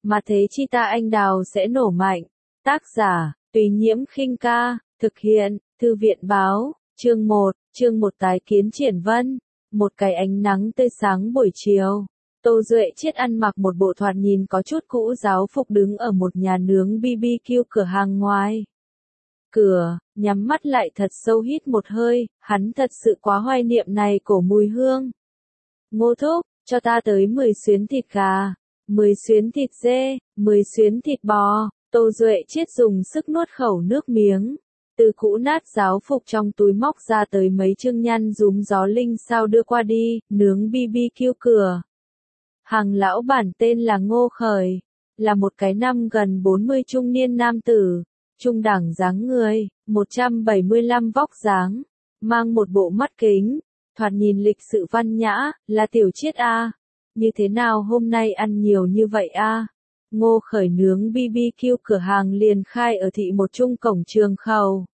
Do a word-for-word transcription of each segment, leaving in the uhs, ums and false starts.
mà thế chi ta anh đào sẽ nổ mạnh. Tác giả, Tùy Nhiễm Khinh Ca, thực hiện, Thư viện Báo, chương một, chương một tái kiến Triển Vân. Một cái ánh nắng tươi sáng buổi chiều. Tô Duệ Chiết ăn mặc một bộ thoạt nhìn có chút cũ giáo phục đứng ở một nhà nướng bê bê kiu cửa hàng ngoài cửa, nhắm mắt lại thật sâu hít một hơi, hắn thật sự quá hoài niệm này cổ mùi hương. Ngô thúc, cho ta tới mười xuyến thịt gà, mười xuyến thịt dê, mười xuyến thịt bò. Tô Duệ Chiết dùng sức nuốt khẩu nước miếng. Từ cũ nát giáo phục trong túi móc ra tới mấy chương nhăn rúm gió linh sao đưa qua đi, nướng bê bê kiu cửa. Hàng lão bản tên là Ngô Khởi, là một cái năm gần bốn mươi trung niên nam tử, trung đẳng dáng người, một trăm bảy mươi lăm vóc dáng, mang một bộ mắt kính, thoạt nhìn lịch sự văn nhã, là Tiểu Chiết a. Như thế nào hôm nay ăn nhiều như vậy a? Ngô Khởi nướng bê bê kiu cửa hàng liền khai ở thị một trung cổng trường khẩu.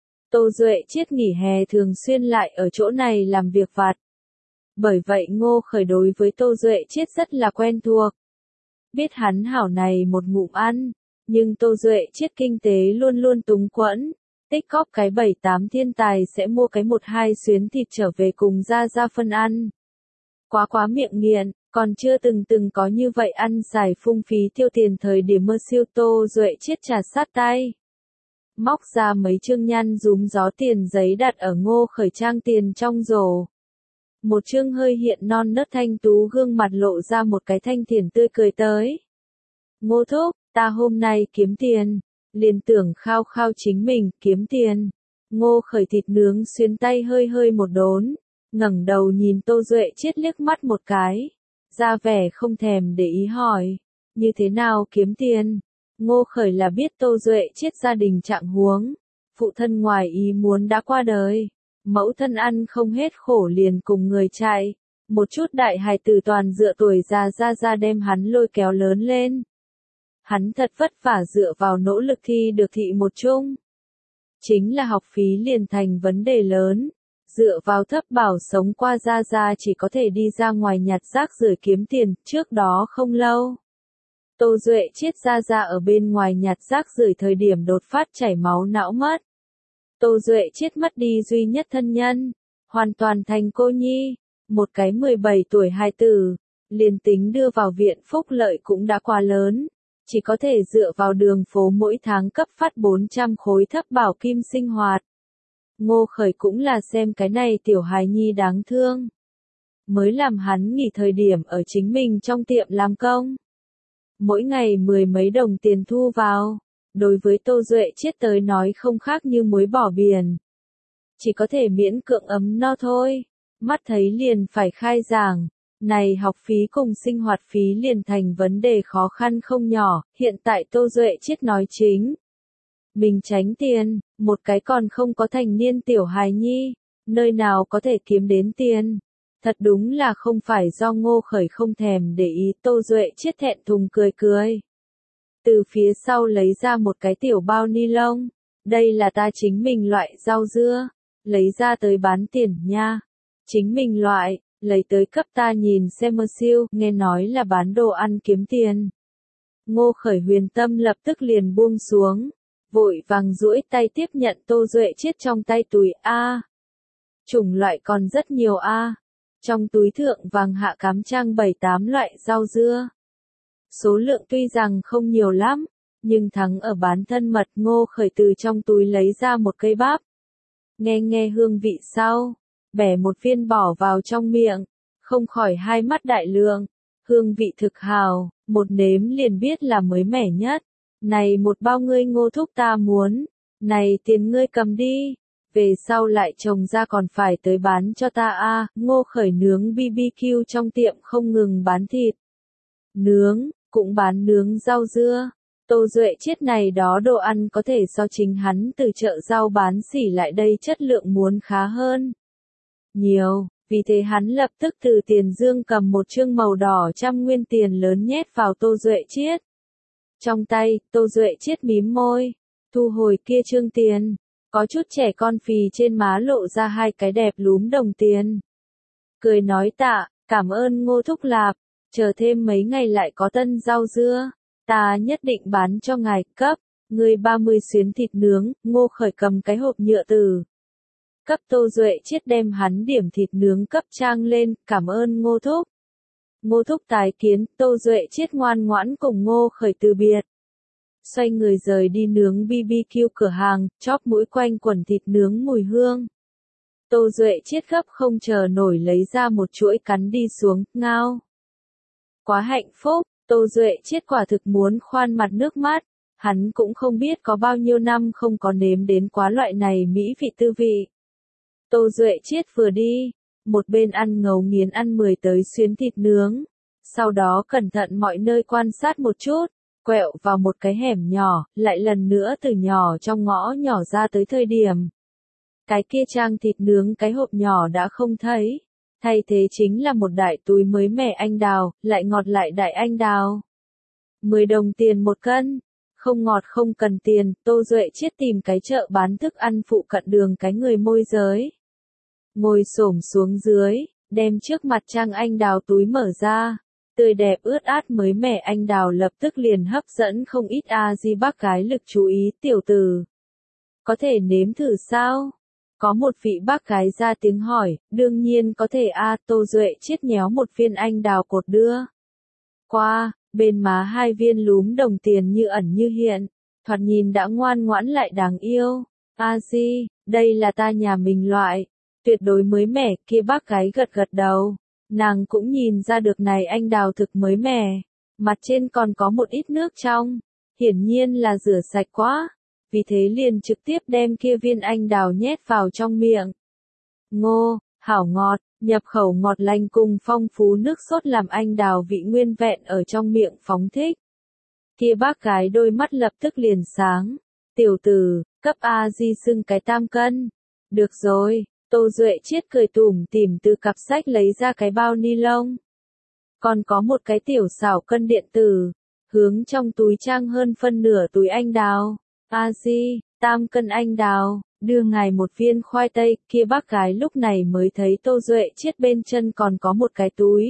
Tô Duệ Chiết nghỉ hè thường xuyên lại ở chỗ này làm việc vặt. Bởi vậy Ngô Khởi đối với Tô Duệ Chiết rất là quen thuộc. Biết hắn hảo này một ngụm ăn, nhưng Tô Duệ Chiết kinh tế luôn luôn túng quẫn, tích cóp cái bảy tám thiên tài sẽ mua cái một hai xuyến thịt trở về cùng ra ra phân ăn. Quá quá miệng nghiện, còn chưa từng từng có như vậy ăn xài phung phí tiêu tiền thời điểm mơ siêu. Tô Duệ Chiết trà sát tay. Móc ra mấy chương nhăn rúm gió tiền giấy đặt ở Ngô Khởi trang tiền trong rổ. Một chương hơi hiện non nớt thanh tú gương mặt lộ ra một cái thanh thiện tươi cười tới. Ngô thúc, ta hôm nay kiếm tiền, liền tưởng khao khao chính mình, kiếm tiền. Ngô Khởi thịt nướng xuyến tay hơi hơi một đốn, ngẩng đầu nhìn Tô Duệ Chiết liếc mắt một cái, ra vẻ không thèm để ý hỏi, như thế nào kiếm tiền? Ngô Khởi là biết Tô Duệ Chiết gia đình trạng huống, phụ thân ngoài ý muốn đã qua đời, mẫu thân ăn không hết khổ liền cùng người chạy, một chút đại hài tử toàn dựa tuổi già ra ra đem hắn lôi kéo lớn lên. Hắn thật vất vả dựa vào nỗ lực thi được thị một trung. Chính là học phí liền thành vấn đề lớn, dựa vào thấp bảo sống qua ra ra chỉ có thể đi ra ngoài nhặt rác rưởi kiếm tiền. Trước đó không lâu, Tô Duệ Chiết ra ra ở bên ngoài nhặt rác rưởi thời điểm đột phát chảy máu não mất. Tô Duệ Chiết mất đi duy nhất thân nhân, hoàn toàn thành cô nhi, một cái mười bảy tuổi hài tử, liền tính đưa vào viện phúc lợi cũng đã quá lớn, chỉ có thể dựa vào đường phố mỗi tháng cấp phát bốn trăm khối thấp bảo kim sinh hoạt. Ngô Khởi cũng là xem cái này tiểu hài nhi đáng thương, mới làm hắn nghỉ thời điểm ở chính mình trong tiệm làm công. Mỗi ngày mười mấy đồng tiền thu vào, đối với Tô Duệ Chiết tới nói không khác như muối bỏ biển. Chỉ có thể miễn cưỡng ấm no thôi, mắt thấy liền phải khai giảng, này học phí cùng sinh hoạt phí liền thành vấn đề khó khăn không nhỏ. Hiện tại Tô Duệ Chiết nói chính mình tránh tiền, một cái còn không có thành niên tiểu hài nhi, nơi nào có thể kiếm đến tiền. Thật đúng là không phải do Ngô Khởi không thèm để ý. Tô Duệ Chiết thẹn thùng cười cười. Từ phía sau lấy ra một cái tiểu bao ni lông, đây là ta chính mình loại rau dưa, lấy ra tới bán tiền nha. Chính mình loại, lấy tới cấp ta nhìn xem mơ siêu, nghe nói là bán đồ ăn kiếm tiền. Ngô Khởi huyền tâm lập tức liền buông xuống, vội vàng duỗi tay tiếp nhận Tô Duệ Chiết trong tay túi. A, chủng loại còn rất nhiều a. Trong túi thượng vàng hạ cám trang bảy tám loại rau dưa. Số lượng tuy rằng không nhiều lắm, nhưng thắng ở bán thân mật. Ngô Khởi từ trong túi lấy ra một cây bắp. Nghe nghe hương vị sau, bẻ một viên bỏ vào trong miệng, không khỏi hai mắt đại lượng, hương vị thực hào, một nếm liền biết là mới mẻ nhất. Này một bao ngươi Ngô thúc ta muốn, này tiền ngươi cầm đi, về sau lại trồng ra còn phải tới bán cho ta a. Ngô Khởi nướng bê bê kiu trong tiệm không ngừng bán thịt nướng, cũng bán nướng rau dưa. Tô Duệ Chiết này đó đồ ăn có thể so chính hắn từ chợ rau bán xỉ lại đây chất lượng muốn khá hơn nhiều, vì thế hắn lập tức từ tiền dương cầm một chương màu đỏ trăm nguyên tiền lớn nhét vào Tô Duệ Chiết trong tay. Tô Duệ Chiết mím môi, thu hồi kia chương tiền, có chút trẻ con phì trên má lộ ra hai cái đẹp lúm đồng tiền. Cười nói tạ, cảm ơn Ngô thúc lạp, chờ thêm mấy ngày lại có tân rau dưa, Ta nhất định bán cho ngài, cấp, người ba mươi xuyến thịt nướng, Ngô Khởi cầm cái hộp nhựa từ. Cấp Tô Duệ Chiết đem hắn điểm thịt nướng cấp trang lên, cảm ơn Ngô Thúc. Ngô Thúc tái kiến, Tô Duệ Chiết ngoan ngoãn cùng Ngô Khởi từ biệt. Xoay người rời đi nướng bê bê kiu cửa hàng, chóp mũi quanh quần thịt nướng mùi hương. Tô Duệ Chiết gấp không chờ nổi lấy ra một chuỗi cắn đi xuống, ngao. Quá hạnh phúc, Tô Duệ Chiết quả thực muốn khoan mặt nước mắt, hắn cũng không biết có bao nhiêu năm không có nếm đến quá loại này mỹ vị tư vị. Tô Duệ Chiết vừa đi, một bên ăn ngấu nghiến ăn mười tới xuyến thịt nướng, sau đó cẩn thận mọi nơi quan sát một chút, quẹo vào một cái hẻm nhỏ, lại lần nữa từ nhỏ trong ngõ nhỏ ra tới thời điểm. Cái kia trang thịt nướng cái hộp nhỏ đã không thấy, thay thế chính là một đại túi mới mẻ anh đào, lại ngọt lại đại anh đào. mười đồng tiền một cân, không ngọt không cần tiền, Tô Duệ Chiết tìm cái chợ bán thức ăn phụ cận đường cái người môi giới. Ngồi xổm xuống dưới, đem trước mặt trang anh đào túi mở ra, tươi đẹp ướt át mới mẻ anh đào lập tức liền hấp dẫn không ít a di bác gái lực chú ý, tiểu tử. Có thể nếm thử sao? Có một vị bác gái ra tiếng hỏi, đương nhiên có thể a Tô Duệ Chiết nhéo một viên anh đào cột đưa. Qua, bên má hai viên lúm đồng tiền như ẩn như hiện, thoạt nhìn đã ngoan ngoãn lại đáng yêu. A di, đây là ta nhà mình loại, tuyệt đối mới mẻ, kia bác gái gật gật đầu. Nàng cũng nhìn ra được này anh đào thực mới mẻ, mặt trên còn có một ít nước trong, hiển nhiên là rửa sạch quá, vì thế liền trực tiếp đem kia viên anh đào nhét vào trong miệng. Ngô, hảo ngọt, nhập khẩu ngọt lành cùng phong phú nước sốt làm anh đào vị nguyên vẹn ở trong miệng phóng thích. Kia bác gái đôi mắt lập tức liền sáng, tiểu tử, cấp A di xưng cái tam cân. Được rồi. Tô Duệ Chiết cười tủm tỉm từ cặp sách lấy ra cái bao ni lông. Còn có một cái tiểu xảo cân điện tử, hướng trong túi trang hơn phân nửa túi anh đào. A di, tam cân anh đào, đưa ngài một viên khoai tây, kia bác gái lúc này mới thấy Tô Duệ Chiết bên chân còn có một cái túi.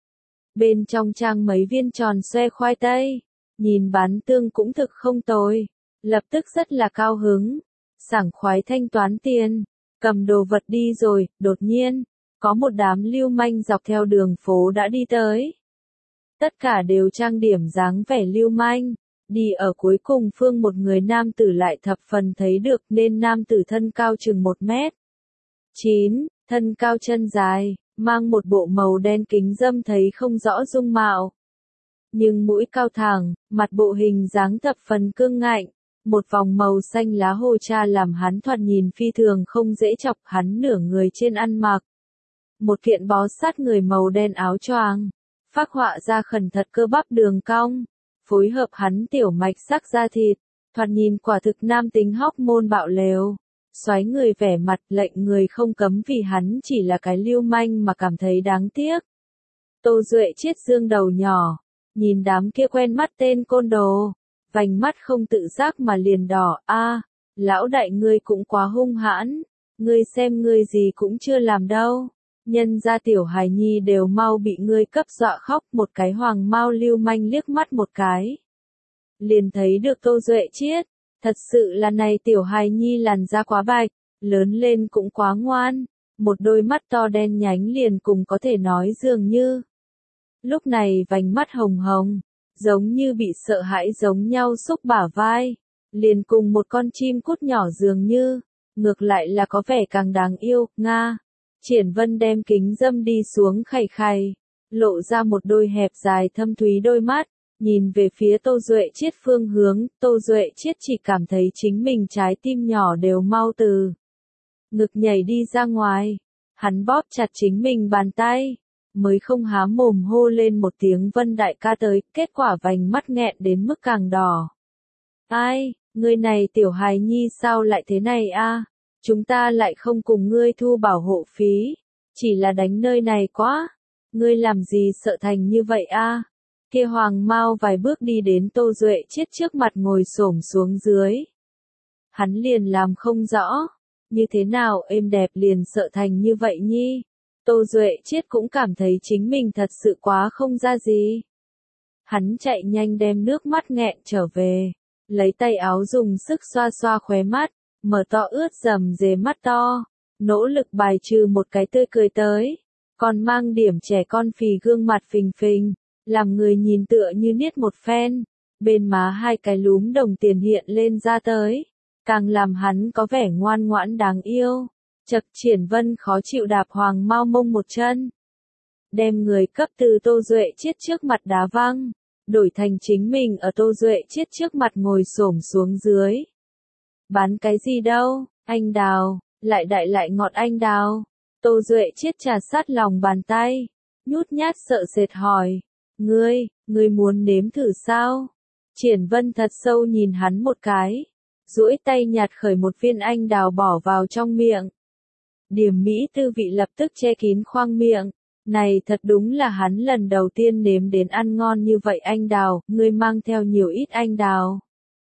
Bên trong trang mấy viên tròn xoe khoai tây, nhìn bán tương cũng thực không tồi, lập tức rất là cao hứng, sảng khoái thanh toán tiền. Cầm đồ vật đi rồi, đột nhiên, có một đám lưu manh dọc theo đường phố đã đi tới. Tất cả đều trang điểm dáng vẻ lưu manh, đi ở cuối cùng phương một người nam tử lại thập phần thấy được nên nam tử thân cao chừng một mét. chín, thân cao chân dài, mang một bộ màu đen kính dâm thấy không rõ dung mạo. Nhưng mũi cao thẳng, mặt bộ hình dáng thập phần cương ngạnh. Một vòng màu xanh lá hồ cha làm hắn thoạt nhìn phi thường không dễ chọc, hắn nửa người trên ăn mặc. Một kiện bó sát người màu đen áo choàng, phác họa ra khẩn thật cơ bắp đường cong, phối hợp hắn tiểu mạch sắc da thịt, thoạt nhìn quả thực nam tính hóc môn bạo lều. Xoáy người vẻ mặt lệnh người không cấm vì hắn chỉ là cái lưu manh mà cảm thấy đáng tiếc. Tô Duệ Chiết dương đầu nhỏ, nhìn đám kia quen mắt tên côn đồ. Vành mắt không tự giác mà liền đỏ, a, lão đại ngươi cũng quá hung hãn, ngươi xem ngươi gì cũng chưa làm đâu, nhân gia tiểu hài nhi đều mau bị ngươi cấp dọa khóc, một cái hoàng mao lưu manh liếc mắt một cái. Liền thấy được Tô Duệ Chiết, thật sự là này tiểu hài nhi làn da quá bạch, lớn lên cũng quá ngoan, một đôi mắt to đen nhánh liền cùng có thể nói dường như. Lúc này vành mắt hồng hồng. Giống như bị sợ hãi giống nhau xúc bả vai, liền cùng một con chim cút nhỏ dường như, ngược lại là có vẻ càng đáng yêu, nga. Triển Vân đem kính dâm đi xuống khày khày, lộ ra một đôi hẹp dài thâm thúy đôi mắt, nhìn về phía Tô Duệ Chiết phương hướng, Tô Duệ Chiết chỉ cảm thấy chính mình trái tim nhỏ đều mau từ ngực nhảy đi ra ngoài, hắn bóp chặt chính mình bàn tay. Mới không há mồm hô lên một tiếng Vân đại ca tới, kết quả vành mắt nghẹn đến mức càng đỏ. Ai, ngươi này tiểu hài nhi sao lại thế này a? Chúng ta lại không cùng ngươi thu bảo hộ phí, chỉ là đánh nơi này quá. Ngươi làm gì sợ thành như vậy a? Kia hoàng mau vài bước đi đến Tô Duệ Chiết trước mặt ngồi xổm xuống dưới. Hắn liền làm không rõ, như thế nào êm đẹp liền sợ thành như vậy nhi. Tô Duệ Chiết cũng cảm thấy chính mình thật sự quá không ra gì. Hắn chạy nhanh đem nước mắt nghẹn trở về, lấy tay áo dùng sức xoa xoa khóe mắt, mở to ướt dầm dề mắt to, nỗ lực bài trừ một cái tươi cười tới, còn mang điểm trẻ con phì gương mặt phình phình, làm người nhìn tựa như niết một phen, bên má hai cái lúm đồng tiền hiện lên ra tới, càng làm hắn có vẻ ngoan ngoãn đáng yêu. Chật Triển Vân khó chịu đạp Hoàng Mao mông một chân, đem người cấp từ Tô Duệ Chiết trước mặt đá văng, đổi thành chính mình ở Tô Duệ Chiết trước mặt ngồi xổm xuống dưới. Bán cái gì đâu, anh đào, lại đại lại ngọt anh đào. Tô Duệ Chiết trà sát lòng bàn tay, nhút nhát sợ sệt hỏi, ngươi, ngươi muốn nếm thử sao? Triển Vân thật sâu nhìn hắn một cái, duỗi tay nhặt khởi một viên anh đào bỏ vào trong miệng. Điểm mỹ tư vị lập tức che kín khoang miệng, này thật đúng là hắn lần đầu tiên nếm đến ăn ngon như vậy anh đào, ngươi mang theo nhiều ít anh đào.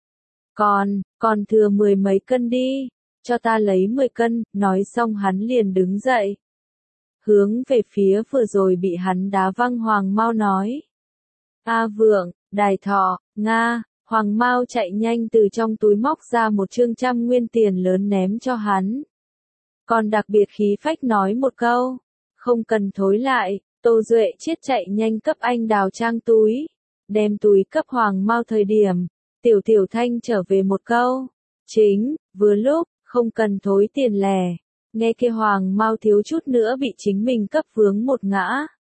Còn, còn thừa mười mấy cân đi, cho ta lấy mười cân, nói xong hắn liền đứng dậy. Hướng về phía vừa rồi bị hắn đá văng Hoàng Mao nói. A Vượng, Đài Thọ, Nga, Hoàng Mao chạy nhanh từ trong túi móc ra một trương trăm nguyên tiền lớn ném cho hắn. Còn đặc biệt khí phách nói một câu, không cần thối lại, Tô Duệ Chiết chạy nhanh cấp anh đào trang túi, đem túi cấp Hoàng Mao thời điểm, Tiểu Tiểu Thanh trở về một câu, chính, vừa lúc, không cần thối tiền lẻ, nghe kia Hoàng Mao thiếu chút nữa bị chính mình cấp vướng một ngã.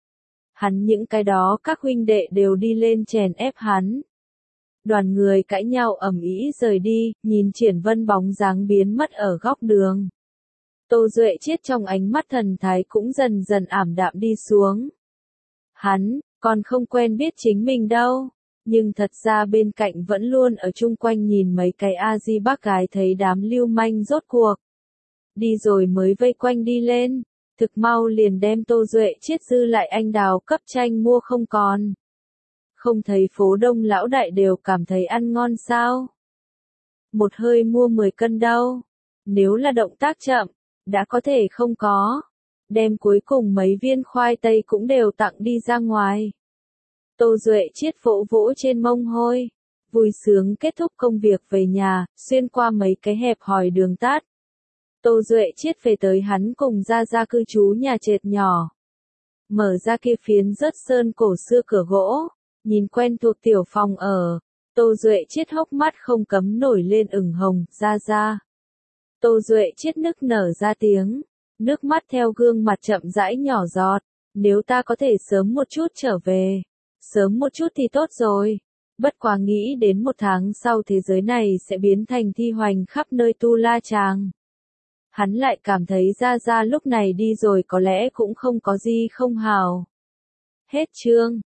Hắn những cái đó các huynh đệ đều đi lên chèn ép hắn. Đoàn người cãi nhau ầm ĩ rời đi, nhìn Triển Vân bóng dáng biến mất ở góc đường. Tô Duệ Chiết trong ánh mắt thần thái cũng dần dần ảm đạm đi xuống. Hắn, còn không quen biết chính mình đâu, nhưng thật ra bên cạnh vẫn luôn ở chung quanh nhìn mấy cái A-di bác gái thấy đám lưu manh rốt cuộc. Đi rồi mới vây quanh đi lên, thực mau liền đem Tô Duệ Chiết dư lại anh đào cấp tranh mua không còn. Không thấy phố đông lão đại đều cảm thấy ăn ngon sao? Một hơi mua mười cân đâu, nếu là động tác chậm, đã có thể không có. Đem cuối cùng mấy viên khoai tây cũng đều tặng đi ra ngoài. Tô Duệ Chiết vỗ vỗ trên mông hôi, vui sướng kết thúc công việc về nhà, xuyên qua mấy cái hẹp hòi đường tát. Tô Duệ Chiết về tới hắn cùng ra ra cư trú nhà trệt nhỏ. Mở ra kia phiến rớt sơn cổ xưa cửa gỗ, nhìn quen thuộc tiểu phòng ở, Tô Duệ Chiết hốc mắt không cấm nổi lên ửng hồng, ra ra. Tô Duệ Chiết nức nở ra tiếng, nước mắt theo gương mặt chậm rãi nhỏ giọt, nếu ta có thể sớm một chút trở về, sớm một chút thì tốt rồi, bất quá nghĩ đến một tháng sau thế giới này sẽ biến thành thi hoành khắp nơi tu la chàng. Hắn lại cảm thấy ra ra lúc này đi rồi có lẽ cũng không có gì không hào. Hết chương.